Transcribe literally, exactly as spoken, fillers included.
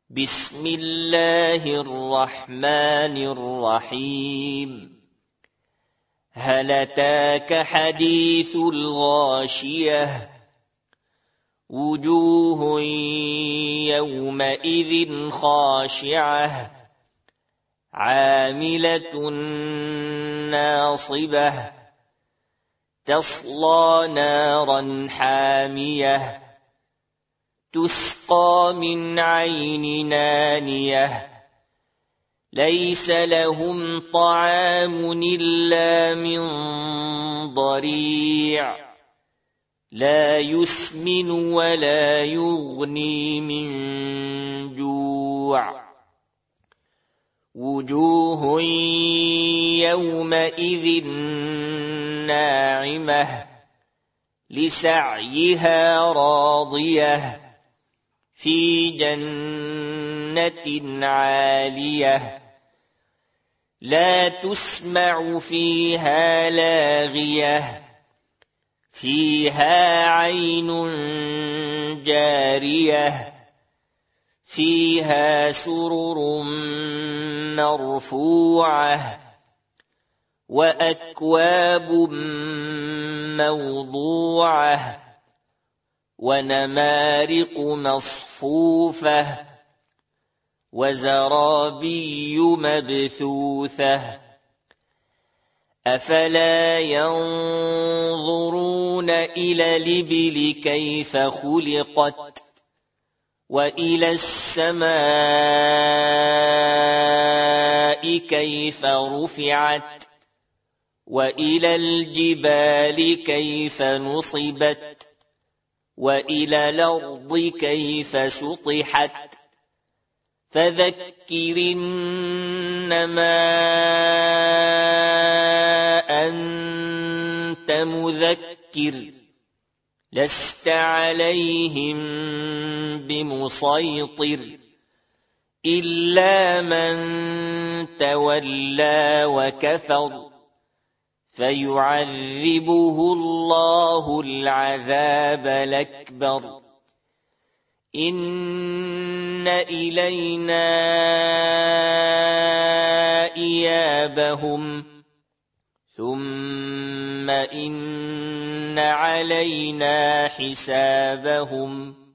بسم الله الرحمن الرحيم هل أتاك حديث الغاشية وجوه يومئذ خاشعة عاملة ناصبة تصلى نارا حامية تسقى من عين نانية ليس لهم طعام إلا من ضريع لا يسمن ولا يغني من جوع وجوه يومئذ ناعمة لسعيها راضية في جنة عالية لا تسمع فيها لاغية فيها عين جارية فيها سرر مرفوعة وأكواب موضوعة ونمارق مصفوفة وزرابي مبثوثة أفلا ينظرون إلى الإبل كيف خلقت وإلى السماء كيف رفعت وإلى الجبال كيف نصبت وإلى الأرض كيف سطحت فذكر إنما أنت مذكر لست عليهم بمسيطر إلا من تولى وكفر فيعذبه الله العذاب الأكبر إن إلينا إيابهم ثم إن علينا حسابهم